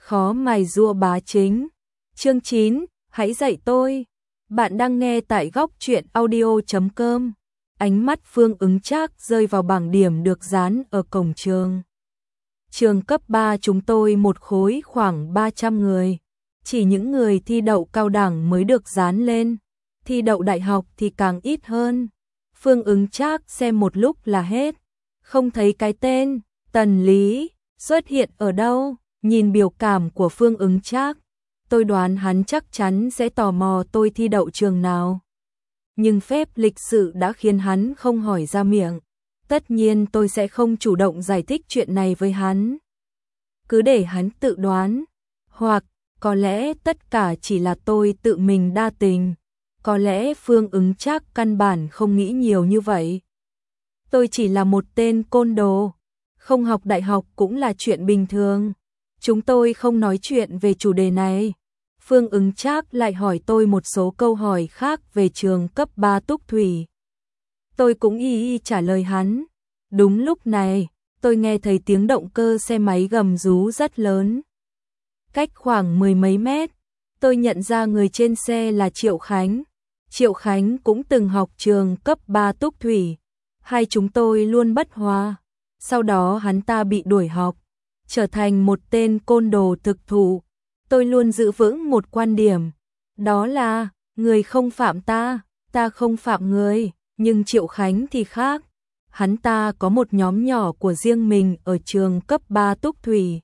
Khó mài rua bá chính. Chương 9, hãy dạy tôi. Bạn đang nghe tại góc truyện audio.com. Ánh mắt Phương Ứng Trác rơi vào bảng điểm được dán ở cổng trường. Trường cấp 3 chúng tôi một khối khoảng 300 người. Chỉ những người thi đậu cao đẳng mới được dán lên. Thi đậu đại học thì càng ít hơn. Phương Ứng Trác xem một lúc là hết. Không thấy cái tên Tần Lý xuất hiện ở đâu. Nhìn biểu cảm của Phương Ứng Trác, tôi đoán hắn chắc chắn sẽ tò mò tôi thi đậu trường nào. Nhưng phép lịch sự đã khiến hắn không hỏi ra miệng. Tất nhiên tôi sẽ không chủ động giải thích chuyện này với hắn. Cứ để hắn tự đoán. Hoặc, có lẽ tất cả chỉ là tôi tự mình đa tình. Có lẽ Phương Ứng Trác căn bản không nghĩ nhiều như vậy. Tôi chỉ là một tên côn đồ. Không học đại học cũng là chuyện bình thường. Chúng tôi không nói chuyện về chủ đề này. Phương Ứng Trác lại hỏi tôi một số câu hỏi khác về trường cấp 3 Túc Thủy. Tôi cũng y trả lời hắn. Đúng lúc này, tôi nghe thấy tiếng động cơ xe máy gầm rú rất lớn. Cách khoảng mười mấy mét, tôi nhận ra người trên xe là Triệu Khánh. Triệu Khánh cũng từng học trường cấp 3 Túc Thủy. Hai chúng tôi luôn bất hòa. Sau đó hắn ta bị đuổi học, trở thành một tên côn đồ thực thụ. Tôi luôn giữ vững một quan điểm, đó là người không phạm ta, ta không phạm người. Nhưng Triệu Khánh thì khác. Hắn ta có một nhóm nhỏ của riêng mình ở trường cấp 3 Túc Thủy,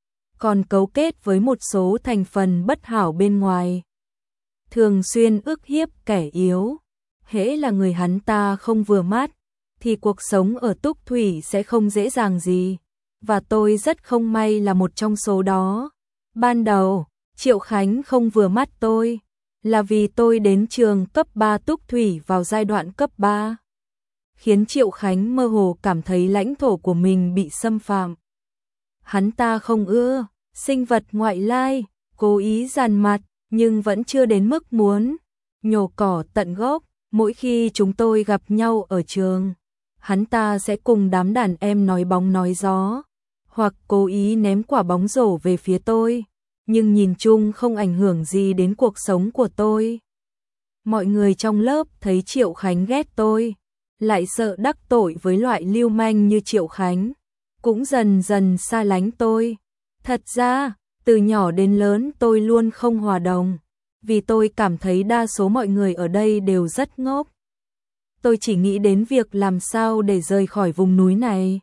còn cấu kết với một số thành phần bất hảo bên ngoài, thường xuyên ức hiếp kẻ yếu. Hễ là người hắn ta không vừa mắt thì cuộc sống ở Túc Thủy sẽ không dễ dàng gì. Và tôi rất không may là một trong số đó. Ban đầu, Triệu Khánh không vừa mắt tôi là vì tôi đến trường cấp 3 Túc Thủy vào giai đoạn cấp 3. Khiến Triệu Khánh mơ hồ cảm thấy lãnh thổ của mình bị xâm phạm. Hắn ta không ưa sinh vật ngoại lai, cố ý dằn mặt, nhưng vẫn chưa đến mức muốn nhổ cỏ tận gốc. Mỗi khi chúng tôi gặp nhau ở trường, hắn ta sẽ cùng đám đàn em nói bóng nói gió, hoặc cố ý ném quả bóng rổ về phía tôi, nhưng nhìn chung không ảnh hưởng gì đến cuộc sống của tôi. Mọi người trong lớp thấy Triệu Khánh ghét tôi, lại sợ đắc tội với loại lưu manh như Triệu Khánh, cũng dần dần xa lánh tôi. Thật ra, từ nhỏ đến lớn tôi luôn không hòa đồng, vì tôi cảm thấy đa số mọi người ở đây đều rất ngốc. Tôi chỉ nghĩ đến việc làm sao để rời khỏi vùng núi này.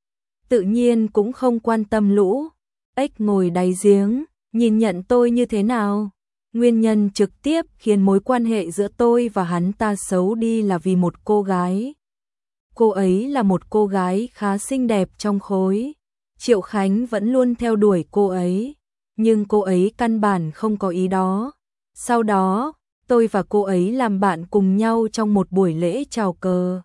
Tự nhiên cũng không quan tâm lũ ếch ngồi đáy giếng nhìn nhận tôi như thế nào. Nguyên nhân trực tiếp khiến mối quan hệ giữa tôi và hắn ta xấu đi là vì một cô gái. Cô ấy là một cô gái khá xinh đẹp trong khối. Triệu Khánh vẫn luôn theo đuổi cô ấy, nhưng cô ấy căn bản không có ý đó. Sau đó, tôi và cô ấy làm bạn cùng nhau trong một buổi lễ chào cờ.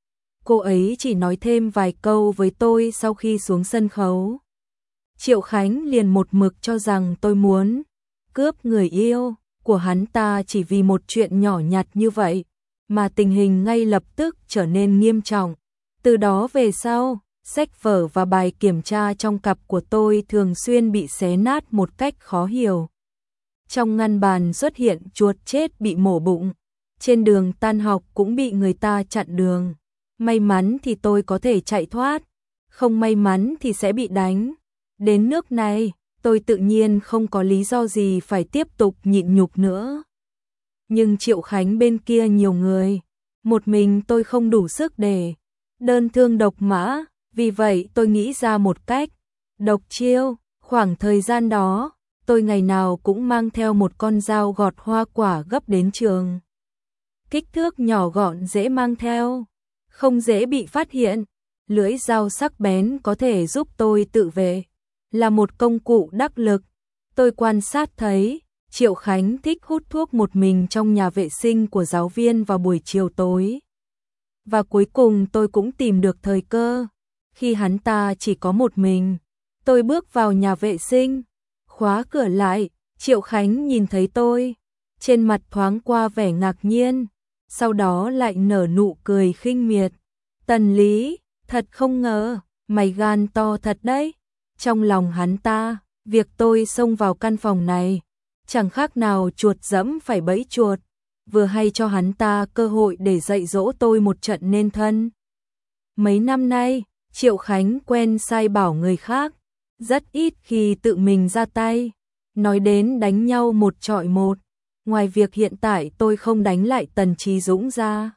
Cô ấy chỉ nói thêm vài câu với tôi sau khi xuống sân khấu. Triệu Khánh liền một mực cho rằng tôi muốn cướp người yêu của hắn ta chỉ vì một chuyện nhỏ nhặt như vậy, mà tình hình ngay lập tức trở nên nghiêm trọng. Từ đó về sau, sách vở và bài kiểm tra trong cặp của tôi thường xuyên bị xé nát một cách khó hiểu. Trong ngăn bàn xuất hiện chuột chết bị mổ bụng, trên đường tan học cũng bị người ta chặn đường. May mắn thì tôi có thể chạy thoát, không may mắn thì sẽ bị đánh. Đến nước này, tôi tự nhiên không có lý do gì phải tiếp tục nhịn nhục nữa. Nhưng Triệu Khánh bên kia nhiều người, một mình tôi không đủ sức để đơn thương độc mã, vì vậy tôi nghĩ ra một cách độc chiêu. Khoảng thời gian đó, tôi ngày nào cũng mang theo một con dao gọt hoa quả gấp đến trường. Kích thước nhỏ gọn dễ mang theo, không dễ bị phát hiện. Lưỡi dao sắc bén có thể giúp tôi tự vệ, là một công cụ đắc lực. Tôi quan sát thấy Triệu Khánh thích hút thuốc một mình trong nhà vệ sinh của giáo viên vào buổi chiều tối. Và cuối cùng tôi cũng tìm được thời cơ. Khi hắn ta chỉ có một mình, tôi bước vào nhà vệ sinh, khóa cửa lại. Triệu Khánh nhìn thấy tôi, trên mặt thoáng qua vẻ ngạc nhiên, sau đó lại nở nụ cười khinh miệt. Tần Lý, thật không ngờ, mày gan to thật đấy. Trong lòng hắn ta Việc tôi xông vào căn phòng này, chẳng khác nào chuột dẫm phải bẫy chuột, vừa hay cho hắn ta cơ hội để dạy dỗ tôi một trận nên thân. Mấy năm nay, Triệu Khánh quen sai bảo người khác, rất ít khi tự mình ra tay, nói đến đánh nhau một chọi một. Ngoài việc hiện tại tôi không đánh lại Tần Chí Dũng ra,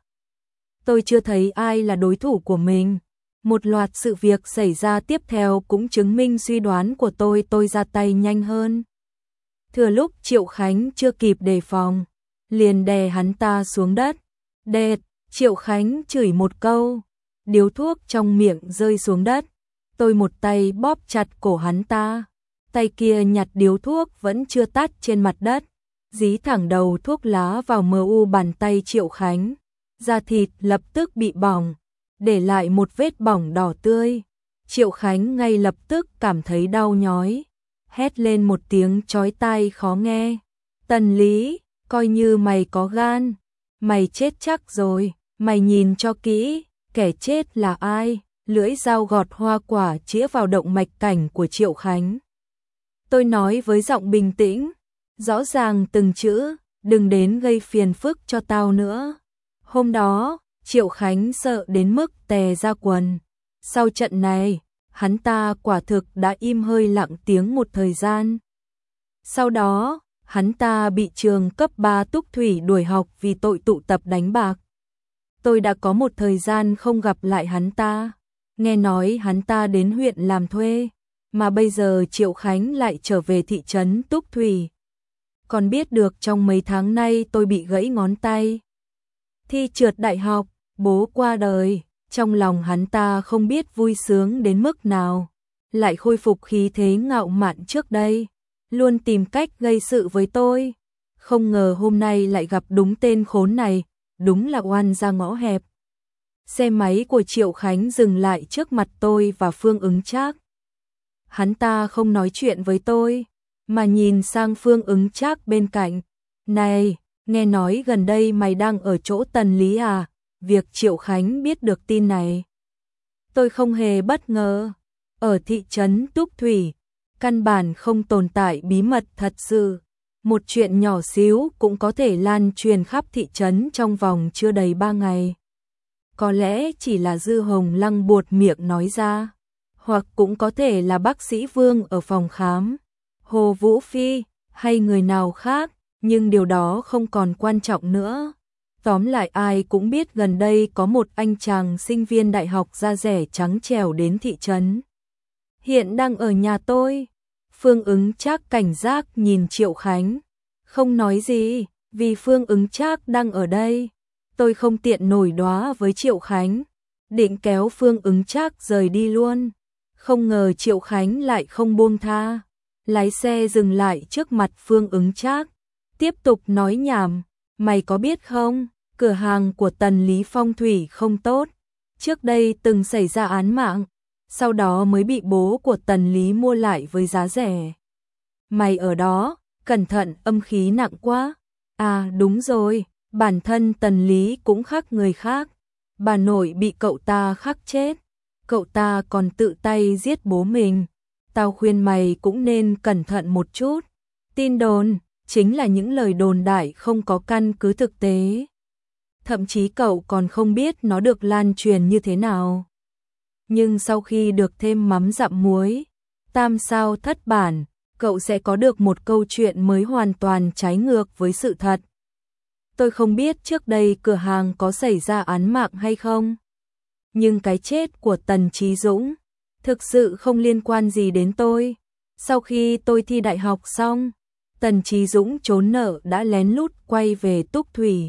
tôi chưa thấy ai là đối thủ của mình. Một loạt sự việc xảy ra tiếp theo cũng chứng minh suy đoán của tôi ra tay nhanh hơn. Thừa lúc Triệu Khánh chưa kịp đề phòng, liền đè hắn ta xuống đất. Đệt, Triệu Khánh chửi một câu, điếu thuốc trong miệng rơi xuống đất. Tôi một tay bóp chặt cổ hắn ta, tay kia nhặt điếu thuốc vẫn chưa tắt trên mặt đất, dí thẳng đầu thuốc lá vào mu bàn tay Triệu Khánh. Da thịt lập tức bị bỏng, để lại một vết bỏng đỏ tươi. Triệu Khánh ngay lập tức cảm thấy đau nhói, hét lên một tiếng chói tai khó nghe. Tần Lý, coi như mày có gan, mày chết chắc rồi, mày nhìn cho kỹ, kẻ chết là ai? Lưỡi dao gọt hoa quả chĩa vào động mạch cảnh của Triệu Khánh. Tôi nói với giọng bình tĩnh, rõ ràng từng chữ, đừng đến gây phiền phức cho tao nữa. Hôm đó, Triệu Khánh sợ đến mức tè ra quần. Sau trận này, hắn ta quả thực đã im hơi lặng tiếng một thời gian. Sau đó, hắn ta bị trường cấp 3 Túc Thủy đuổi học vì tội tụ tập đánh bạc. Tôi đã có một thời gian không gặp lại hắn ta. Nghe nói hắn ta đến huyện làm thuê, mà bây giờ Triệu Khánh lại trở về thị trấn Túc Thủy. Còn biết được trong mấy tháng nay tôi bị gãy ngón tay, thi trượt đại học, bố qua đời, trong lòng hắn ta không biết vui sướng đến mức nào, lại khôi phục khí thế ngạo mạn trước đây, luôn tìm cách gây sự với tôi. Không ngờ hôm nay lại gặp đúng tên khốn này, đúng là oan ra ngõ hẹp. Xe máy của Triệu Khánh dừng lại trước mặt tôi và Phương Ứng Trác. Hắn ta không nói chuyện với tôi, mà nhìn sang Phương Ứng Trác bên cạnh. Này, nghe nói gần đây mày đang ở chỗ Tần Lý à? Việc Triệu Khánh biết được tin này, tôi không hề bất ngờ. Ở thị trấn Túc Thủy, căn bản không tồn tại bí mật thật sự. Một chuyện nhỏ xíu cũng có thể lan truyền khắp thị trấn trong vòng chưa đầy 3 ngày. Có lẽ chỉ là Dư Hồng Lăng buột miệng nói ra, hoặc cũng có thể là bác sĩ Vương ở phòng khám, Hồ Vũ Phi, hay người nào khác, nhưng điều đó không còn quan trọng nữa. Tóm lại ai cũng biết gần đây có một anh chàng sinh viên đại học da rẻ trắng trẻo đến thị trấn. Hiện đang ở nhà tôi. Phương Ứng Trác cảnh giác nhìn Triệu Khánh, không nói gì, vì Phương Ứng Trác đang ở đây. Tôi không tiện nổi đoá với Triệu Khánh, định kéo Phương Ứng Trác rời đi luôn. Không ngờ Triệu Khánh lại không buông tha, lái xe dừng lại trước mặt Phương Ứng Trác, tiếp tục nói nhảm. Mày có biết không, cửa hàng của Tần Lý phong thủy không tốt, trước đây từng xảy ra án mạng, sau đó mới bị bố của Tần Lý mua lại với giá rẻ. Mày ở đó, cẩn thận âm khí nặng quá. À đúng rồi, bản thân Tần Lý cũng khác người khác. Bà nội bị cậu ta khắc chết, cậu ta còn tự tay giết bố mình. Tao khuyên mày cũng nên cẩn thận một chút. Tin đồn chính là những lời đồn đại không có căn cứ thực tế. Thậm chí cậu còn không biết nó được lan truyền như thế nào. Nhưng sau khi được thêm mắm dặm muối, tam sao thất bản, cậu sẽ có được một câu chuyện mới hoàn toàn trái ngược với sự thật. Tôi không biết trước đây cửa hàng có xảy ra án mạng hay không, nhưng cái chết của Tần Chí Dũng thực sự không liên quan gì đến tôi. Sau khi tôi thi đại học xong, Tần Chí Dũng trốn nợ đã lén lút quay về Túc Thủy.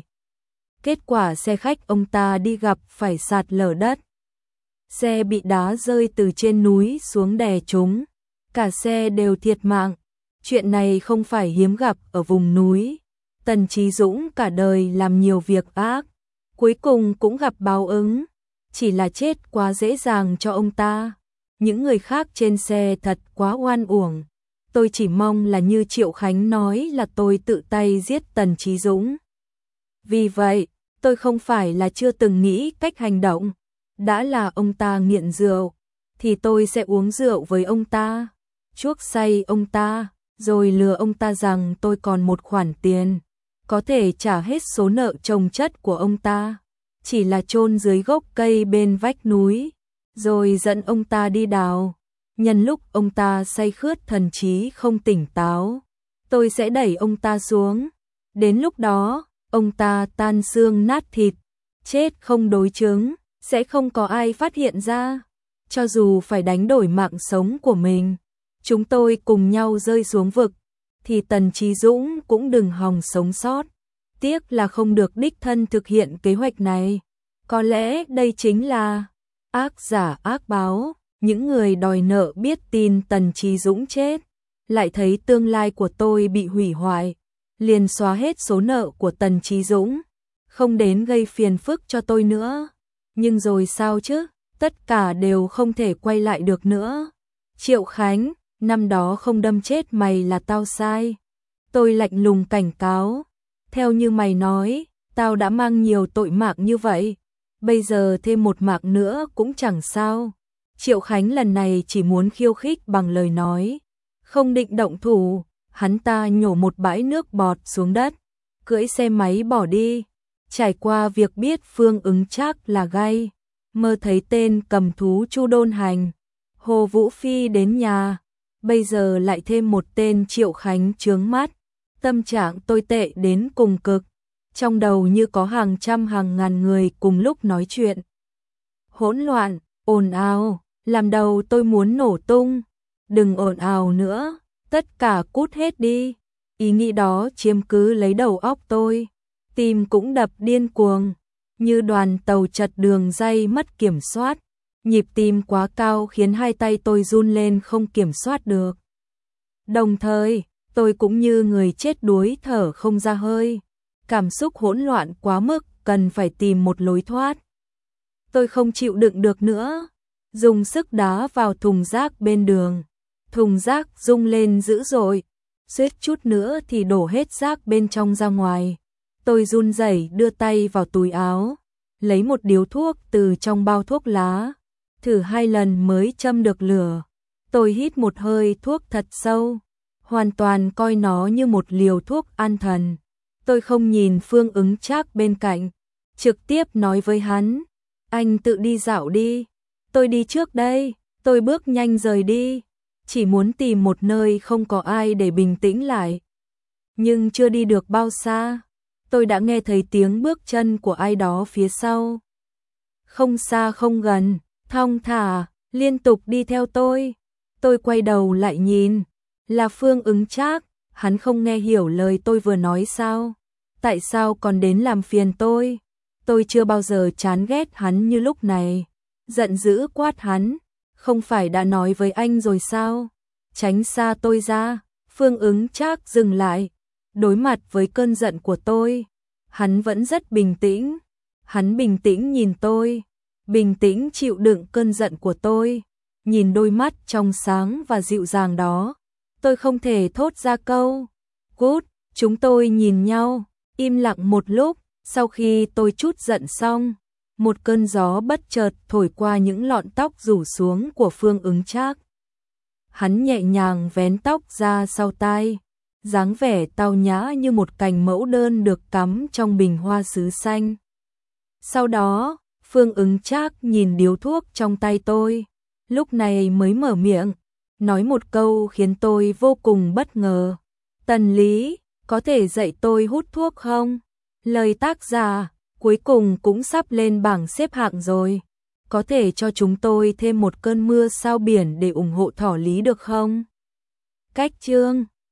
Kết quả xe khách ông ta đi gặp phải sạt lở đất. Xe bị đá rơi từ trên núi xuống đè chúng, cả xe đều thiệt mạng. Chuyện này không phải hiếm gặp ở vùng núi. Tần Chí Dũng cả đời làm nhiều việc ác, cuối cùng cũng gặp báo ứng, chỉ là chết quá dễ dàng cho ông ta. Những người khác trên xe thật quá oan uổng. Tôi chỉ mong là như Triệu Khánh nói là tôi tự tay giết Tần Chí Dũng. Vì vậy, tôi không phải là chưa từng nghĩ cách hành động. Đã là ông ta nghiện rượu, thì tôi sẽ uống rượu với ông ta. chuốc say ông ta, rồi lừa ông ta rằng tôi còn một khoản tiền, có thể trả hết số nợ chồng chất của ông ta, chỉ là chôn dưới gốc cây bên vách núi, rồi dẫn ông ta đi đào. Nhân lúc ông ta say khướt thần trí không tỉnh táo, tôi sẽ đẩy ông ta xuống. Đến lúc đó, ông ta tan xương nát thịt, chết không đối chứng, sẽ không có ai phát hiện ra. Cho dù phải đánh đổi mạng sống của mình, chúng tôi cùng nhau rơi xuống vực, thì Tần Chí Dũng cũng đừng hòng sống sót. Tiếc là không được đích thân thực hiện kế hoạch này. Có lẽ đây chính là ác giả ác báo. Những người đòi nợ biết tin Tần Chí Dũng chết, lại thấy tương lai của tôi bị hủy hoại, liền xóa hết số nợ của Tần Chí Dũng, không đến gây phiền phức cho tôi nữa. Nhưng rồi sao chứ? Tất cả đều không thể quay lại được nữa. Triệu Khánh, năm đó không đâm chết mày là tao sai. Tôi lạnh lùng cảnh cáo. Theo như mày nói, tao đã mang nhiều tội mạng như vậy, bây giờ thêm một mạng nữa cũng chẳng sao. Triệu Khánh lần này chỉ muốn khiêu khích bằng lời nói, không định động thủ. Hắn ta nhổ một bãi nước bọt xuống đất, cưỡi xe máy bỏ đi. Trải qua việc biết Phương Ứng Trác là gay, mơ thấy tên cầm thú Chu Đôn Hành, Hồ Vũ Phi đến nhà, bây giờ lại thêm một tên Triệu Khánh chướng mắt. Tâm trạng tôi tệ đến cùng cực, trong đầu như có hàng trăm hàng ngàn người cùng lúc nói chuyện. Hỗn loạn, ồn ào, làm đầu tôi muốn nổ tung. Đừng ồn ào nữa, tất cả cút hết đi. Ý nghĩ đó chiếm cứ lấy đầu óc tôi, tim cũng đập điên cuồng, như đoàn tàu chật đường ray mất kiểm soát. Nhịp tim quá cao khiến hai tay tôi run lên không kiểm soát được. Đồng thời, tôi cũng như người chết đuối thở không ra hơi. Cảm xúc hỗn loạn quá mức, cần phải tìm một lối thoát. Tôi không chịu đựng được nữa, dùng sức đá vào thùng rác bên đường. Thùng rác rung lên dữ dội, suýt chút nữa thì đổ hết rác bên trong ra ngoài. Tôi run rẩy đưa tay vào túi áo, lấy một điếu thuốc từ trong bao thuốc lá, thử 2 lần mới châm được lửa. Tôi hít một hơi thuốc thật sâu, hoàn toàn coi nó như một liều thuốc an thần. Tôi không nhìn Phương Ứng Trác bên cạnh, trực tiếp nói với hắn, anh tự đi dạo đi, tôi đi trước đây. Tôi bước nhanh rời đi, chỉ muốn tìm một nơi không có ai để bình tĩnh lại. Nhưng chưa đi được bao xa, tôi đã nghe thấy tiếng bước chân của ai đó phía sau. Không xa không gần, thong thả, liên tục đi theo tôi. Tôi quay đầu lại nhìn, là Phương Ứng Trác. Hắn không nghe hiểu lời tôi vừa nói sao? Tại sao còn đến làm phiền tôi? Tôi chưa bao giờ chán ghét hắn như lúc này. Giận dữ quát hắn, không phải đã nói với anh rồi sao? Tránh xa tôi ra. Phương Ứng Trác dừng lại, đối mặt với cơn giận của tôi. Hắn vẫn rất bình tĩnh. Hắn bình tĩnh nhìn tôi, bình tĩnh chịu đựng cơn giận của tôi. Nhìn đôi mắt trong sáng và dịu dàng đó, tôi không thể thốt ra câu cút. Chúng tôi nhìn nhau, im lặng một lúc. Sau khi tôi trút giận xong, một cơn gió bất chợt thổi qua những lọn tóc rủ xuống của Phương Ứng Trác. Hắn nhẹ nhàng vén tóc ra sau tai, dáng vẻ tao nhã như một cành mẫu đơn được cắm trong bình hoa sứ xanh. Sau đó, Phương Ứng Trác nhìn điếu thuốc trong tay tôi, lúc này mới mở miệng, nói một câu khiến tôi vô cùng bất ngờ. Tần Lý, có thể dạy tôi hút thuốc không? Lời tác giả cuối cùng cũng sắp lên bảng xếp hạng rồi. Có thể cho chúng tôi thêm một cơn mưa sao biển để ủng hộ Thỏ Lý được không? Cách chương